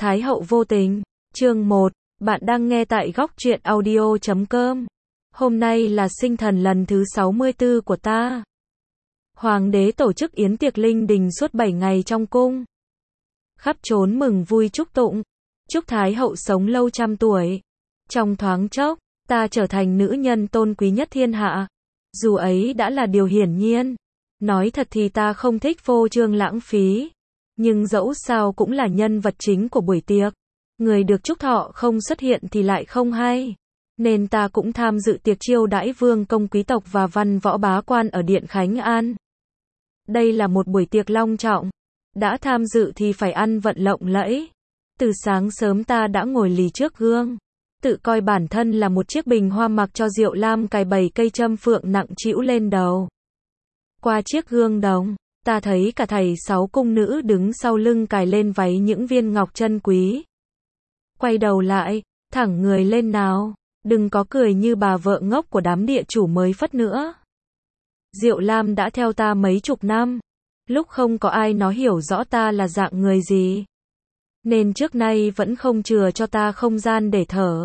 Thái hậu vô tình. Chương 1. Bạn đang nghe tại góc truyện audio.com. Hôm nay là sinh thần lần thứ 64 của ta. Hoàng đế tổ chức yến tiệc linh đình suốt 7 ngày trong cung. Khắp trốn mừng vui chúc tụng. Chúc Thái hậu sống lâu trăm tuổi. Trong thoáng chốc, ta trở thành nữ nhân tôn quý nhất thiên hạ. Dù ấy đã là điều hiển nhiên. Nói thật thì ta không thích phô trương lãng phí. Nhưng dẫu sao cũng là nhân vật chính của buổi tiệc. Người được chúc thọ không xuất hiện thì lại không hay. Nên ta cũng tham dự tiệc chiêu đãi vương công quý tộc và văn võ bá quan ở Điện Khánh An. Đây là một buổi tiệc long trọng. Đã tham dự thì phải ăn vận lộng lẫy. Từ sáng sớm ta đã ngồi lì trước gương. Tự coi bản thân là một chiếc bình hoa mặc cho Diệu Lam cài 7 cây châm phượng nặng trĩu lên đầu. Qua chiếc gương đồng, ta thấy cả thầy 6 cung nữ đứng sau lưng cài lên váy những viên ngọc chân quý. Quay đầu lại, thẳng người lên nào, đừng có cười như bà vợ ngốc của đám địa chủ mới phất nữa. Diệu Lam đã theo ta mấy chục năm, lúc không có ai nó hiểu rõ ta là dạng người gì. Nên trước nay vẫn không chừa cho ta không gian để thở.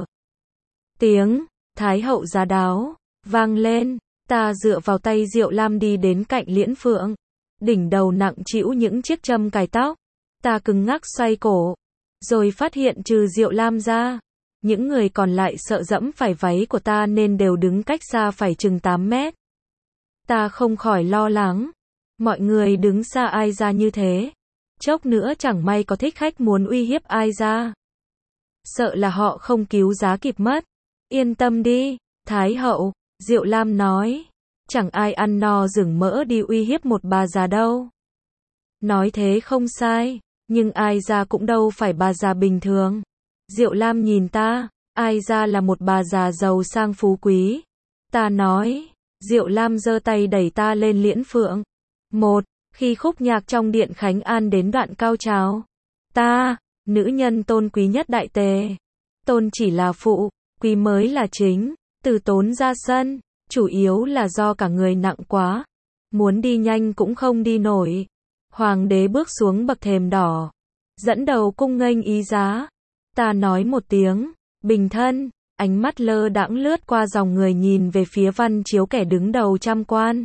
Tiếng Thái hậu giá đáo vang lên, ta dựa vào tay Diệu Lam đi đến cạnh liễn phượng. Đỉnh đầu nặng trĩu những chiếc châm cài tóc. Ta cứng ngắc xoay cổ. Rồi phát hiện trừ Diệu Lam ra, những người còn lại sợ dẫm phải váy của ta nên đều đứng cách xa phải chừng 8 mét. Ta không khỏi lo lắng. Mọi người đứng xa ai ra như thế. Chốc nữa chẳng may có thích khách muốn uy hiếp ai ra. Sợ là họ không cứu giá kịp mất. Yên tâm đi, Thái hậu, Diệu Lam nói. Chẳng ai ăn no rừng mỡ đi uy hiếp một bà già đâu. Nói thế không sai, nhưng ai ra cũng đâu phải bà già bình thường. Diệu Lam nhìn ta, ai ra là một bà già giàu sang phú quý. Ta nói, Diệu Lam giơ tay đẩy ta lên liễn phượng. Khi khúc nhạc trong Điện Khánh An đến đoạn cao trào, ta, nữ nhân tôn quý nhất đại tề. Tôn chỉ là phụ, quý mới là chính, từ tốn ra sân. Chủ yếu là do cả người nặng quá. Muốn đi nhanh cũng không đi nổi. Hoàng đế bước xuống bậc thềm đỏ. Dẫn đầu cung nghênh ý giá. Ta nói một tiếng, bình thân. Ánh mắt lơ đãng lướt qua dòng người nhìn về phía Văn Chiếu kẻ đứng đầu trăm quan.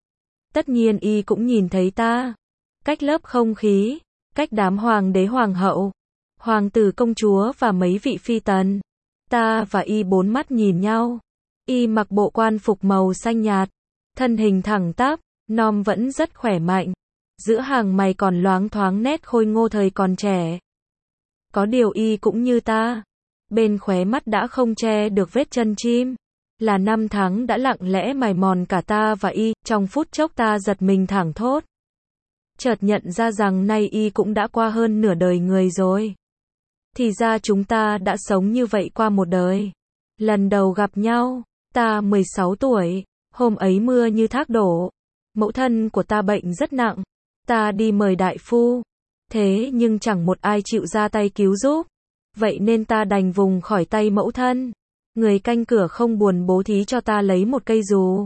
Tất nhiên y cũng nhìn thấy ta. Cách lớp không khí. Cách đám hoàng đế hoàng hậu. Hoàng tử công chúa và mấy vị phi tần. Ta và y bốn mắt nhìn nhau. Y mặc bộ quan phục màu xanh nhạt, thân hình thẳng tắp, nom vẫn rất khỏe mạnh. Giữa hàng mày còn loáng thoáng nét khôi ngô thời còn trẻ. Có điều y cũng như ta, bên khóe mắt đã không che được vết chân chim. Là năm tháng đã lặng lẽ mài mòn cả ta và y, trong phút chốc ta giật mình thảng thốt. Chợt nhận ra rằng nay y cũng đã qua hơn nửa đời người rồi. Thì ra chúng ta đã sống như vậy qua một đời. Lần đầu gặp nhau, ta 16 tuổi, hôm ấy mưa như thác đổ. Mẫu thân của ta bệnh rất nặng, ta đi mời đại phu. Thế nhưng chẳng một ai chịu ra tay cứu giúp. Vậy nên ta đành vùng khỏi tay mẫu thân. Người canh cửa không buồn bố thí cho ta lấy một cây dù.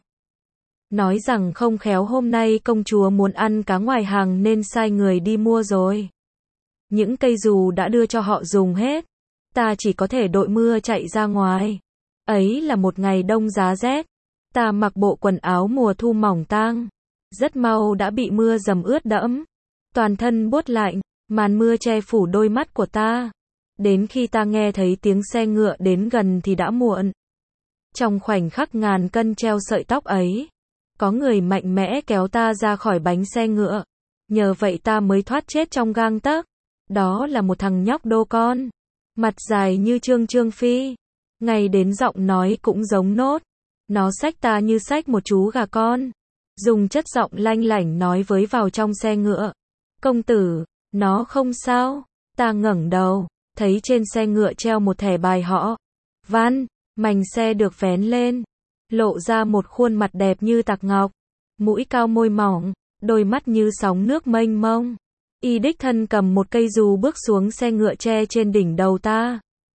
Nói rằng không khéo hôm nay công chúa muốn ăn cá ngoài hàng nên sai người đi mua rồi. Những cây dù đã đưa cho họ dùng hết. Ta chỉ có thể đội mưa chạy ra ngoài. Ấy là một ngày đông giá rét. Ta mặc bộ quần áo mùa thu mỏng tang. Rất mau đã bị mưa dầm ướt đẫm. Toàn thân buốt lạnh, màn mưa che phủ đôi mắt của ta. Đến khi ta nghe thấy tiếng xe ngựa đến gần thì đã muộn. Trong khoảnh khắc ngàn cân treo sợi tóc ấy, có người mạnh mẽ kéo ta ra khỏi bánh xe ngựa. Nhờ vậy ta mới thoát chết trong gang tấc. Đó là một thằng nhóc đô con. Mặt dài như Trương Phi. Ngay đến giọng nói cũng giống nốt. Nó xách ta như xách một chú gà con. Dùng chất giọng lanh lảnh nói với vào trong xe ngựa. Công tử, nó không sao. Ta ngẩng đầu, thấy trên xe ngựa treo một thẻ bài họ. Văn, mành xe được vén lên. Lộ ra một khuôn mặt đẹp như tạc ngọc. Mũi cao môi mỏng, đôi mắt như sóng nước mênh mông. Y đích thân cầm một cây dù bước xuống xe ngựa che trên đỉnh đầu ta.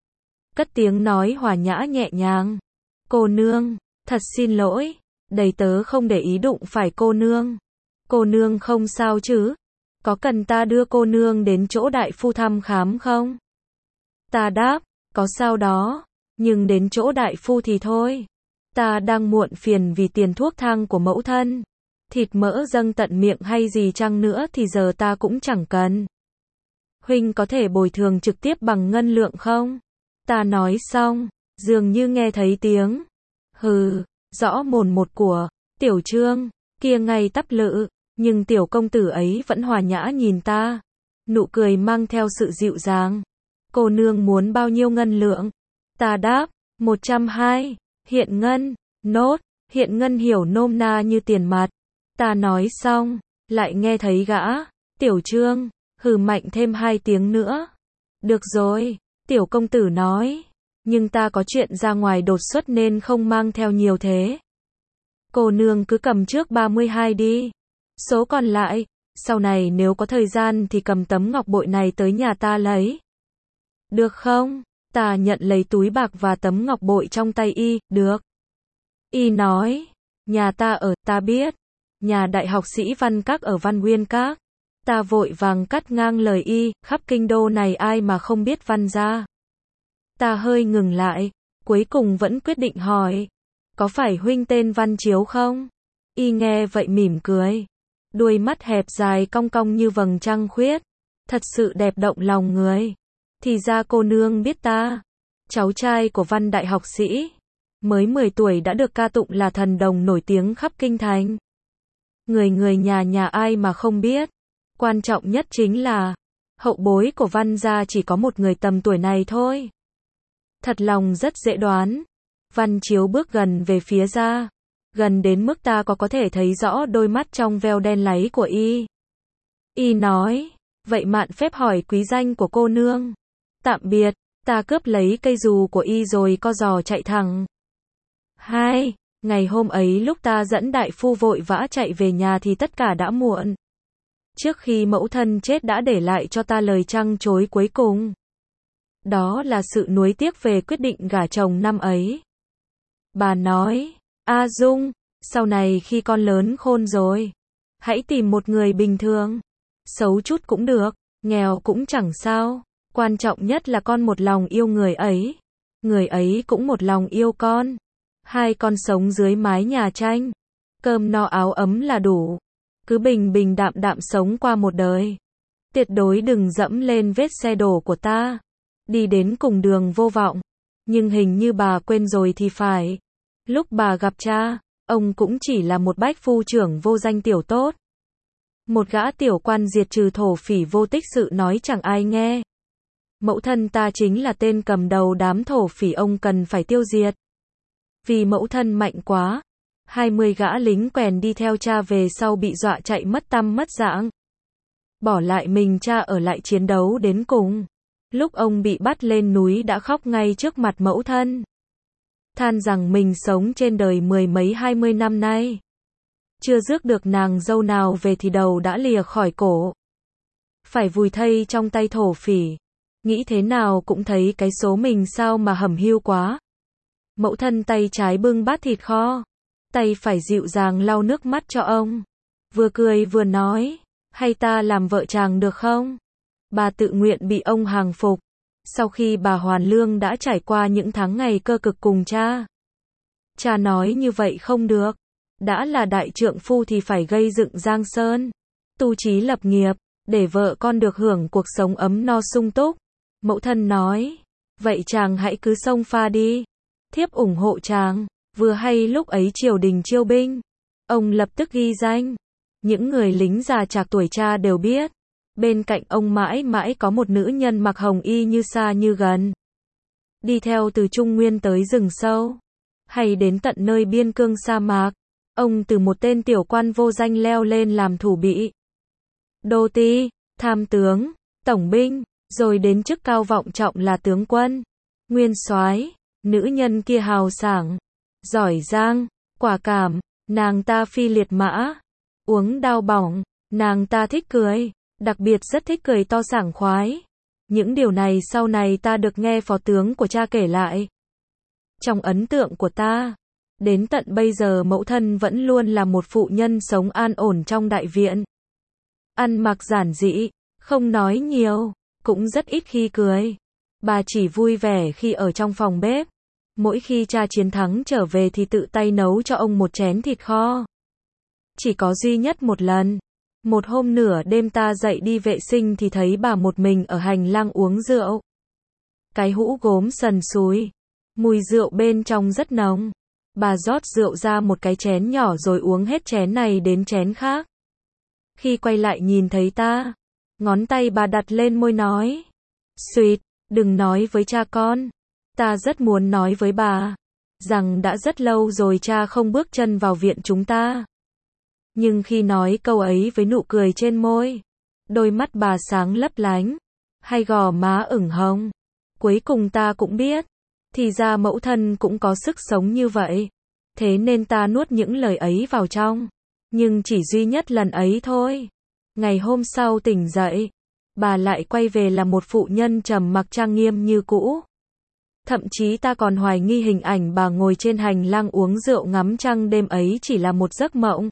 Cất tiếng nói hòa nhã nhẹ nhàng. Cô nương, thật xin lỗi, đầy tớ không để ý đụng phải cô nương. Cô nương không sao chứ? Có cần ta đưa cô nương đến chỗ đại phu thăm khám không? Ta đáp, có sao đó, nhưng đến chỗ đại phu thì thôi. Ta đang muộn phiền vì tiền thuốc thang của mẫu thân. Thịt mỡ dâng tận miệng hay gì chăng nữa thì giờ ta cũng chẳng cần. Huynh có thể bồi thường trực tiếp bằng ngân lượng không? Ta nói xong, dường như nghe thấy tiếng. Hừ, rõ mồn một của Tiểu Trương, kia ngay tắp lự, nhưng tiểu công tử ấy vẫn hòa nhã nhìn ta. Nụ cười mang theo sự dịu dàng. Cô nương muốn bao nhiêu ngân lượng? Ta đáp, 120, hiện ngân, nốt, hiện ngân hiểu nôm na như tiền mặt. Ta nói xong, lại nghe thấy gã, Tiểu Trương, hừ mạnh thêm 2 tiếng nữa. Được rồi, tiểu công tử nói, nhưng ta có chuyện ra ngoài đột xuất nên không mang theo nhiều thế. Cô nương cứ cầm trước 32 đi. Số còn lại, sau này nếu có thời gian thì cầm tấm ngọc bội này tới nhà ta lấy. Được không? Ta nhận lấy túi bạc và tấm ngọc bội trong tay y, được. Y nói, nhà ta ở, ta biết. Nhà đại học sĩ Văn Các ở Văn Nguyên Các. Ta vội vàng cắt ngang lời y, khắp kinh đô này ai mà không biết Văn gia. Ta hơi ngừng lại, cuối cùng vẫn quyết định hỏi. Có phải huynh tên Văn Chiếu không? Y nghe vậy mỉm cười. Đuôi mắt hẹp dài cong cong như vầng trăng khuyết. Thật sự đẹp động lòng người. Thì ra cô nương biết ta. Cháu trai của Văn đại học sĩ. Mới 10 tuổi đã được ca tụng là thần đồng nổi tiếng khắp kinh thành. Người nhà ai mà không biết. Quan trọng nhất chính là, hậu bối của Văn gia chỉ có một người tầm tuổi này thôi. Thật lòng rất dễ đoán. Văn Chiếu bước gần về phía ra. Gần đến mức ta có thể thấy rõ đôi mắt trong veo đen láy của y. Y nói, vậy mạn phép hỏi quý danh của cô nương. Tạm biệt, ta cướp lấy cây dù của y rồi co giò chạy thẳng. Ngày hôm ấy lúc ta dẫn đại phu vội vã chạy về nhà thì tất cả đã muộn. Trước khi mẫu thân chết đã để lại cho ta lời trăng trối cuối cùng. Đó là sự nuối tiếc về quyết định gả chồng năm ấy. Bà nói, A Dung, sau này khi con lớn khôn rồi, hãy tìm một người bình thường. Xấu chút cũng được, nghèo cũng chẳng sao. Quan trọng nhất là con một lòng yêu người ấy cũng một lòng yêu con. Hai con sống dưới mái nhà tranh, cơm no áo ấm là đủ. Cứ bình bình đạm đạm sống qua một đời. Tuyệt đối đừng dẫm lên vết xe đổ của ta. Đi đến cùng đường vô vọng. Nhưng hình như bà quên rồi thì phải. Lúc bà gặp cha, ông cũng chỉ là một bách phu trưởng vô danh tiểu tốt. Một gã tiểu quan diệt trừ thổ phỉ vô tích sự nói chẳng ai nghe. Mẫu thân ta chính là tên cầm đầu đám thổ phỉ ông cần phải tiêu diệt. Vì mẫu thân mạnh quá, 20 gã lính quèn đi theo cha về sau bị dọa chạy mất tăm mất dạng. Bỏ lại mình cha ở lại chiến đấu đến cùng. Lúc ông bị bắt lên núi đã khóc ngay trước mặt mẫu thân. Than rằng mình sống trên đời 10 mấy 20 năm nay. Chưa rước được nàng dâu nào về thì đầu đã lìa khỏi cổ. Phải vùi thây trong tay thổ phỉ. Nghĩ thế nào cũng thấy cái số mình sao mà hẩm hiu quá. Mẫu thân tay trái bưng bát thịt kho. Tay phải dịu dàng lau nước mắt cho ông. Vừa cười vừa nói, hay ta làm vợ chàng được không? Bà tự nguyện bị ông hàng phục. Sau khi bà hoàn lương đã trải qua những tháng ngày cơ cực cùng cha. Cha nói như vậy không được. Đã là đại trượng phu thì phải gây dựng giang sơn. Tu chí lập nghiệp, để vợ con được hưởng cuộc sống ấm no sung túc. Mẫu thân nói, vậy chàng hãy cứ xông pha đi. Thiếp ủng hộ chàng. Vừa hay lúc ấy triều đình chiêu binh. Ông lập tức ghi danh. Những người lính già trạc tuổi cha đều biết. Bên cạnh ông mãi mãi có một nữ nhân mặc hồng y như xa như gần. Đi theo từ Trung Nguyên tới rừng sâu. Hay đến tận nơi biên cương sa mạc. Ông từ một tên tiểu quan vô danh leo lên làm thủ bị. Đô ti, tham tướng, tổng binh, rồi đến chức cao vọng trọng là tướng quân, nguyên soái. Nữ nhân kia hào sảng, giỏi giang, quả cảm, nàng ta phi liệt mã, uống đao bỏng, nàng ta thích cười, đặc biệt rất thích cười to sảng khoái. Những điều này sau này ta được nghe phó tướng của cha kể lại. Trong ấn tượng của ta, đến tận bây giờ mẫu thân vẫn luôn là một phụ nhân sống an ổn trong đại viện. Ăn mặc giản dị, không nói nhiều, cũng rất ít khi cười. Bà chỉ vui vẻ khi ở trong phòng bếp. Mỗi khi cha chiến thắng trở về thì tự tay nấu cho ông một chén thịt kho. Chỉ có duy nhất một lần. Một hôm nửa đêm ta dậy đi vệ sinh thì thấy bà một mình ở hành lang uống rượu. Cái hũ gốm sần sùi. Mùi rượu bên trong rất nồng. Bà rót rượu ra một cái chén nhỏ rồi uống hết chén này đến chén khác. Khi quay lại nhìn thấy ta, ngón tay bà đặt lên môi nói. Sweet, đừng nói với cha con. Ta rất muốn nói với bà, rằng đã rất lâu rồi cha không bước chân vào viện chúng ta. Nhưng khi nói câu ấy với nụ cười trên môi, đôi mắt bà sáng lấp lánh, hai gò má ửng hồng. Cuối cùng ta cũng biết, thì ra mẫu thân cũng có sức sống như vậy. Thế nên ta nuốt những lời ấy vào trong. Nhưng chỉ duy nhất lần ấy thôi. Ngày hôm sau tỉnh dậy, bà lại quay về là một phụ nhân trầm mặc trang nghiêm như cũ. Thậm chí ta còn hoài nghi hình ảnh bà ngồi trên hành lang uống rượu ngắm trăng đêm ấy chỉ là một giấc mộng.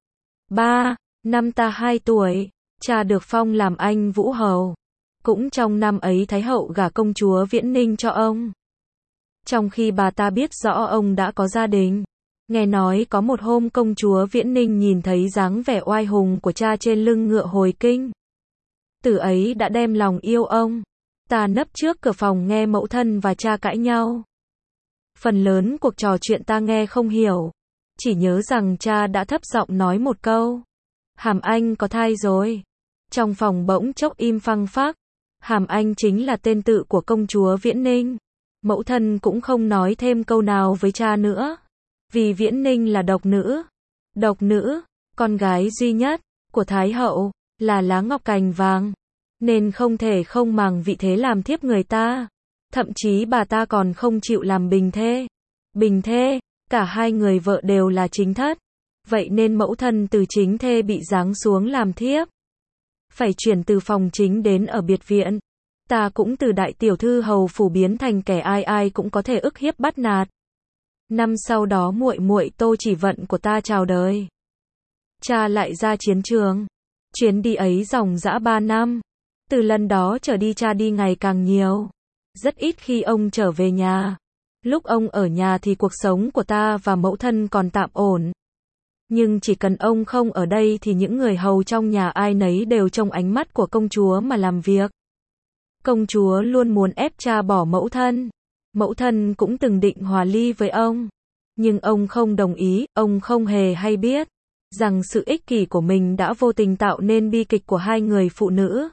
3. Năm ta 2 tuổi, cha được phong làm anh Vũ Hầu. Cũng trong năm ấy Thái hậu gả công chúa Viễn Ninh cho ông. Trong khi bà ta biết rõ ông đã có gia đình. Nghe nói có một hôm công chúa Viễn Ninh nhìn thấy dáng vẻ oai hùng của cha trên lưng ngựa hồi kinh. Từ ấy đã đem lòng yêu ông. Ta nấp trước cửa phòng nghe mẫu thân và cha cãi nhau. Phần lớn cuộc trò chuyện ta nghe không hiểu. Chỉ nhớ rằng cha đã thấp giọng nói một câu. Hàm Anh có thai rồi. Trong phòng bỗng chốc im phăng phắc. Hàm Anh chính là tên tự của công chúa Viễn Ninh. Mẫu thân cũng không nói thêm câu nào với cha nữa. Vì Viễn Ninh là độc nữ. Độc nữ, con gái duy nhất của Thái hậu, là lá ngọc cành vàng. Nên không thể không màng vị thế làm thiếp người ta. Thậm chí bà ta còn không chịu làm bình thê. Bình thê, cả hai người vợ đều là chính thất. Vậy nên mẫu thân từ chính thê bị giáng xuống làm thiếp. Phải chuyển từ phòng chính đến ở biệt viện. Ta cũng từ đại tiểu thư hầu phủ biến thành kẻ ai ai cũng có thể ức hiếp bắt nạt. Năm sau đó muội muội Tô Chỉ Vận của ta chào đời. Cha lại ra chiến trường. Chuyến đi ấy dòng dã 3 năm. Từ lần đó trở đi cha đi ngày càng nhiều. Rất ít khi ông trở về nhà. Lúc ông ở nhà thì cuộc sống của ta và mẫu thân còn tạm ổn. Nhưng chỉ cần ông không ở đây thì những người hầu trong nhà ai nấy đều trông ánh mắt của công chúa mà làm việc. Công chúa luôn muốn ép cha bỏ mẫu thân. Mẫu thân cũng từng định hòa ly với ông. Nhưng ông không đồng ý, ông không hề hay biết rằng sự ích kỷ của mình đã vô tình tạo nên bi kịch của hai người phụ nữ.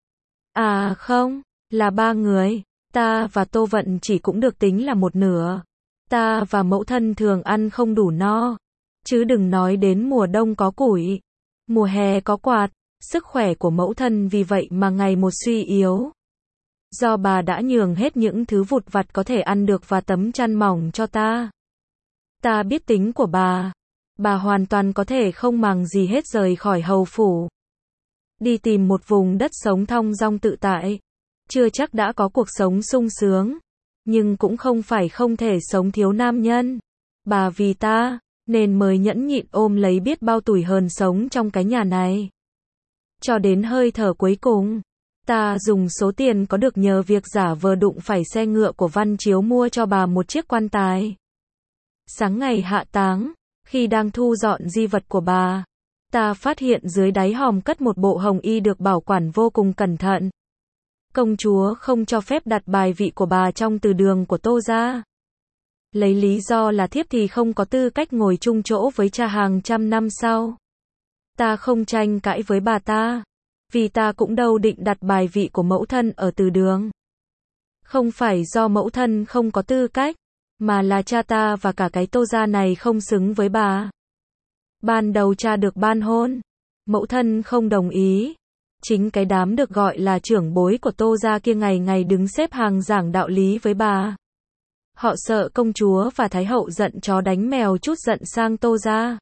À không, là 3 người. Ta và Tô Vận chỉ cũng được tính là một nửa. Ta và mẫu thân thường ăn không đủ no. Chứ đừng nói đến mùa đông có củi, mùa hè có quạt. Sức khỏe của mẫu thân vì vậy mà ngày một suy yếu. Do bà đã nhường hết những thứ vụt vặt có thể ăn được và tấm chăn mỏng cho ta. Ta biết tính của bà. Bà hoàn toàn có thể không màng gì hết rời khỏi hầu phủ. Đi tìm một vùng đất sống thong dong tự tại. Chưa chắc đã có cuộc sống sung sướng. Nhưng cũng không phải không thể sống thiếu nam nhân. Bà vì ta, nên mới nhẫn nhịn ôm lấy biết bao tủi hờn sống trong cái nhà này. Cho đến hơi thở cuối cùng. Ta dùng số tiền có được nhờ việc giả vờ đụng phải xe ngựa của Văn Chiếu mua cho bà một chiếc quan tài. Sáng ngày hạ táng, khi đang thu dọn di vật của bà, ta phát hiện dưới đáy hòm cất một bộ hồng y được bảo quản vô cùng cẩn thận. Công chúa không cho phép đặt bài vị của bà trong từ đường của Tô gia. Lấy lý do là thiếp thì không có tư cách ngồi chung chỗ với cha hàng trăm năm sau. Ta không tranh cãi với bà ta. Vì ta cũng đâu định đặt bài vị của mẫu thân ở từ đường. Không phải do mẫu thân không có tư cách, mà là cha ta và cả cái Tô gia này không xứng với bà. Ban đầu cha được ban hôn, mẫu thân không đồng ý. Chính cái đám được gọi là trưởng bối của Tô gia kia ngày ngày đứng xếp hàng giảng đạo lý với bà. Họ sợ công chúa và thái hậu giận chó đánh mèo chút giận sang Tô gia.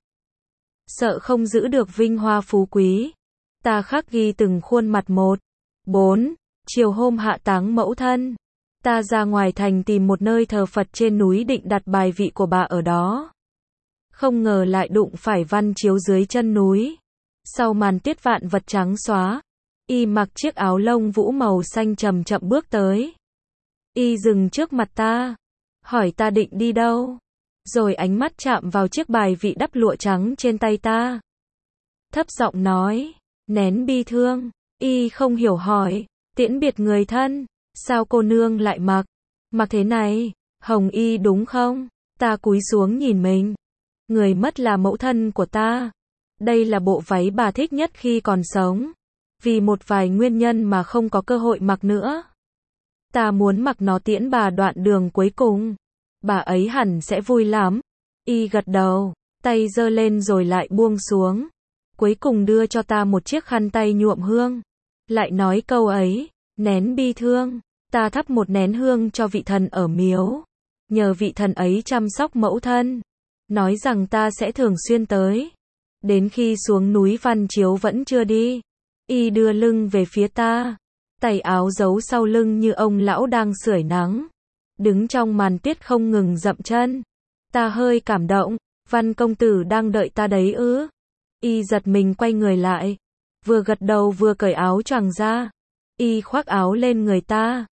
Sợ không giữ được vinh hoa phú quý. Ta khắc ghi từng khuôn mặt một. 4. Chiều hôm hạ táng mẫu thân, ta ra ngoài thành tìm một nơi thờ Phật trên núi định đặt bài vị của bà ở đó. Không ngờ lại đụng phải Văn Chiếu dưới chân núi. Sau màn tuyết vạn vật trắng xóa, y mặc chiếc áo lông vũ màu xanh chậm chậm bước tới. Y dừng trước mặt ta, hỏi ta định đi đâu, rồi ánh mắt chạm vào chiếc bài vị đắp lụa trắng trên tay ta. Thấp giọng nói, nén bi thương. Y không hiểu hỏi, tiễn biệt người thân, sao cô nương lại mặc thế này, Hồng Y đúng không? Ta cúi xuống nhìn mình. Người mất là mẫu thân của ta. Đây là bộ váy bà thích nhất khi còn sống. Vì một vài nguyên nhân mà không có cơ hội mặc nữa. Ta muốn mặc nó tiễn bà đoạn đường cuối cùng. Bà ấy hẳn sẽ vui lắm. Y gật đầu, tay giơ lên rồi lại buông xuống. Cuối cùng đưa cho ta một chiếc khăn tay nhuộm hương. Lại nói câu ấy, nén bi thương. Ta thắp một nén hương cho vị thần ở miếu. Nhờ vị thần ấy chăm sóc mẫu thân. Nói rằng ta sẽ thường xuyên tới. Đến khi xuống núi Văn Chiếu vẫn chưa đi. Y đưa lưng về phía ta. Tay áo giấu sau lưng như ông lão đang sưởi nắng. Đứng trong màn tuyết không ngừng dậm chân. Ta hơi cảm động. Văn công tử đang đợi ta đấy ư? Y giật mình quay người lại. Vừa gật đầu vừa cởi áo choàng ra. Y khoác áo lên người ta.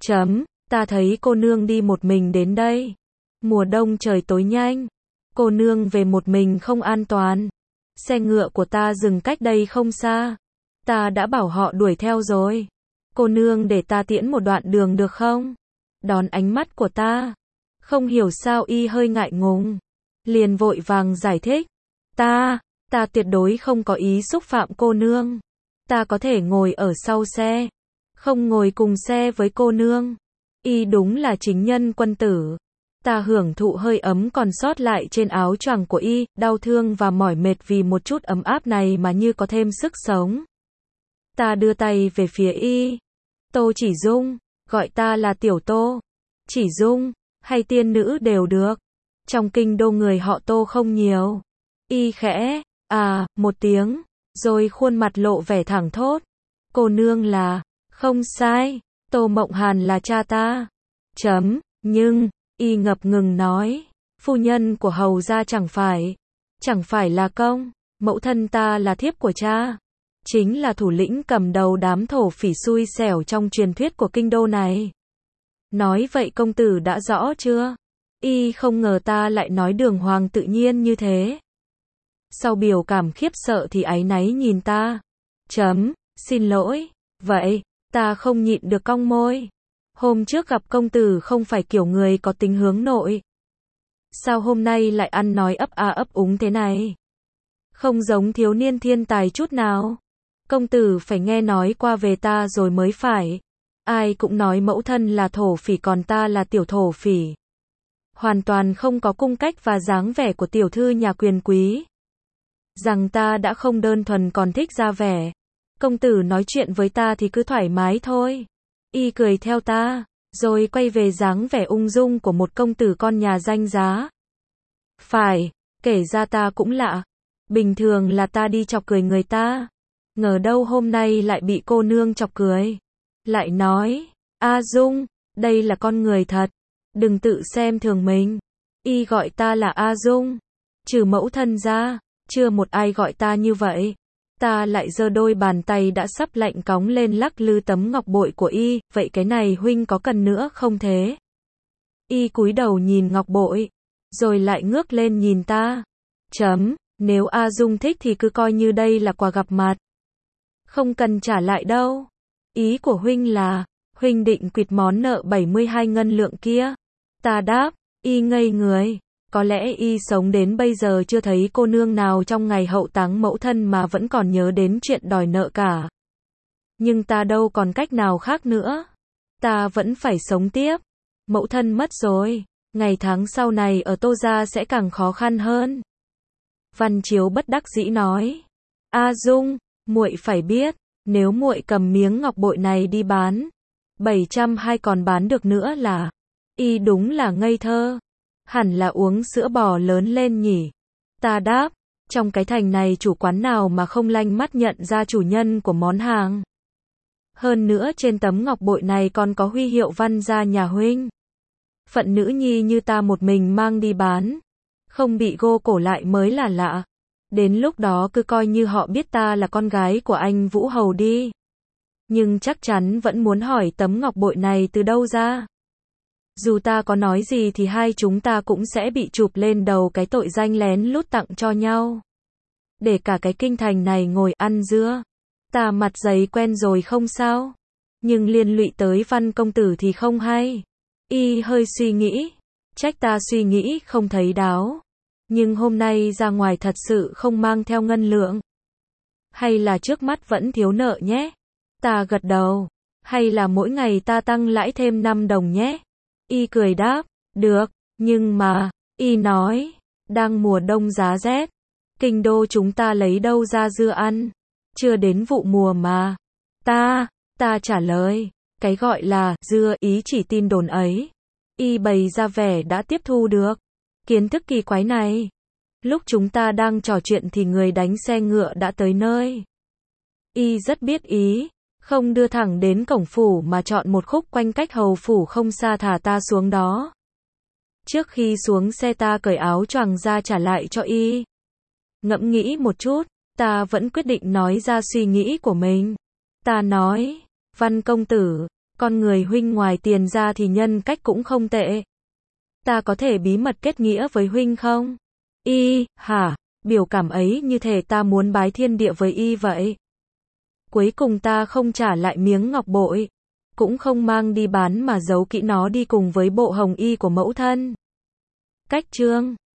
Ta thấy cô nương đi một mình đến đây. Mùa đông trời tối nhanh. Cô nương về một mình không an toàn. Xe ngựa của ta dừng cách đây không xa. Ta đã bảo họ đuổi theo rồi. Cô nương để ta tiễn một đoạn đường được không? Đón ánh mắt của ta. Không hiểu sao Y hơi ngại ngùng. Liền vội vàng giải thích. Ta tuyệt đối không có ý xúc phạm cô nương. Ta có thể ngồi ở sau xe. Không ngồi cùng xe với cô nương. Y đúng là chính nhân quân tử. Ta hưởng thụ hơi ấm còn sót lại trên áo choàng của Y, đau thương và mỏi mệt vì một chút ấm áp này mà như có thêm sức sống. Ta đưa tay về phía Y. Tô Chỉ Dung, gọi ta là Tiểu Tô. Chỉ Dung, hay tiên nữ đều được. Trong kinh đô người họ Tô không nhiều. Y khẽ, một tiếng, rồi khuôn mặt lộ vẻ thẳng thốt. Cô nương là, không sai, Tô Mộng Hàn là cha ta. Nhưng, Y ngập ngừng nói, phu nhân của hầu gia chẳng phải là công, mẫu thân ta là thiếp của cha. Chính là thủ lĩnh cầm đầu đám thổ phỉ xui xẻo trong truyền thuyết của kinh đô này. Nói vậy công tử đã rõ chưa? Y không ngờ ta lại nói đường hoàng tự nhiên như thế. Sau biểu cảm khiếp sợ thì áy náy nhìn ta. Xin lỗi. Vậy, ta không nhịn được cong môi. Hôm trước gặp công tử không phải kiểu người có tính hướng nội. Sao hôm nay lại ăn nói ấp úng thế này? Không giống thiếu niên thiên tài chút nào. Công tử phải nghe nói qua về ta rồi mới phải. Ai cũng nói mẫu thân là thổ phỉ còn ta là tiểu thổ phỉ. Hoàn toàn không có cung cách và dáng vẻ của tiểu thư nhà quyền quý. Rằng ta đã không đơn thuần còn thích ra vẻ. Công tử nói chuyện với ta thì cứ thoải mái thôi. Y cười theo ta, rồi quay về dáng vẻ ung dung của một công tử con nhà danh giá. Phải, kể ra ta cũng lạ. Bình thường là ta đi chọc cười người ta. Ngờ đâu hôm nay lại bị cô nương chọc cười. Lại nói, A Dung, đây là con người thật. Đừng tự xem thường mình. Y gọi ta là A Dung. Trừ mẫu thân ra, chưa một ai gọi ta như vậy. Ta lại giơ đôi bàn tay đã sắp lạnh cóng lên lắc lư tấm ngọc bội của Y. Vậy cái này huynh có cần nữa không thế? Y cúi đầu nhìn ngọc bội. Rồi lại ngước lên nhìn ta. Nếu A Dung thích thì cứ coi như đây là quà gặp mặt. Không cần trả lại đâu. Ý của huynh là, huynh định quỵt món nợ 72 ngân lượng kia. Ta đáp, Y ngây người. Có lẽ Y sống đến bây giờ chưa thấy cô nương nào trong ngày hậu táng mẫu thân mà vẫn còn nhớ đến chuyện đòi nợ cả. Nhưng ta đâu còn cách nào khác nữa. Ta vẫn phải sống tiếp. Mẫu thân mất rồi. Ngày tháng sau này ở Tô gia sẽ càng khó khăn hơn. Văn Chiếu bất đắc dĩ nói. A Dung, muội phải biết, nếu muội cầm miếng ngọc bội này đi bán, 720 còn bán được nữa là. Y đúng là ngây thơ. Hẳn là uống sữa bò lớn lên nhỉ. Ta đáp, trong cái thành này chủ quán nào mà không lanh mắt nhận ra chủ nhân của món hàng. Hơn nữa trên tấm ngọc bội này còn có huy hiệu Văn gia nhà huynh. Phận nữ nhi như ta một mình mang đi bán, không bị gô cổ lại mới là lạ. Đến lúc đó cứ coi như họ biết ta là con gái của anh Vũ Hầu đi. Nhưng chắc chắn vẫn muốn hỏi tấm ngọc bội này từ đâu ra. Dù ta có nói gì thì hai chúng ta cũng sẽ bị chụp lên đầu cái tội danh lén lút tặng cho nhau. Để cả cái kinh thành này ngồi ăn dưa. Ta mặt dày quen rồi không sao. Nhưng liên lụy tới Văn công tử thì không hay. Y hơi suy nghĩ. Trách ta suy nghĩ không thấy đáo. Nhưng hôm nay ra ngoài thật sự không mang theo ngân lượng. Hay là trước mắt vẫn thiếu nợ nhé? Ta gật đầu. Hay là mỗi ngày ta tăng lãi thêm 5 đồng nhé? Y cười đáp. Được, nhưng mà, Y nói, đang mùa đông giá rét. Kinh đô chúng ta lấy đâu ra dưa ăn? Chưa đến vụ mùa mà. Ta trả lời. Cái gọi là dưa ý chỉ tin đồn ấy. Y bày ra vẻ đã tiếp thu được kiến thức kỳ quái này. Lúc chúng ta đang trò chuyện thì người đánh xe ngựa đã tới nơi. Y rất biết ý. Không đưa thẳng đến cổng phủ mà chọn một khúc quanh cách hầu phủ không xa thả ta xuống đó. Trước khi xuống xe ta cởi áo choàng ra trả lại cho Y. Ngẫm nghĩ một chút, ta vẫn quyết định nói ra suy nghĩ của mình. Ta nói, Văn công tử, con người huynh ngoài tiền ra thì nhân cách cũng không tệ. Ta có thể bí mật kết nghĩa với huynh không? Y, hả, biểu cảm ấy như thể ta muốn bái thiên địa với Y vậy. Cuối cùng ta không trả lại miếng ngọc bội, cũng không mang đi bán mà giấu kỹ nó đi cùng với bộ hồng y của mẫu thân. Cách chương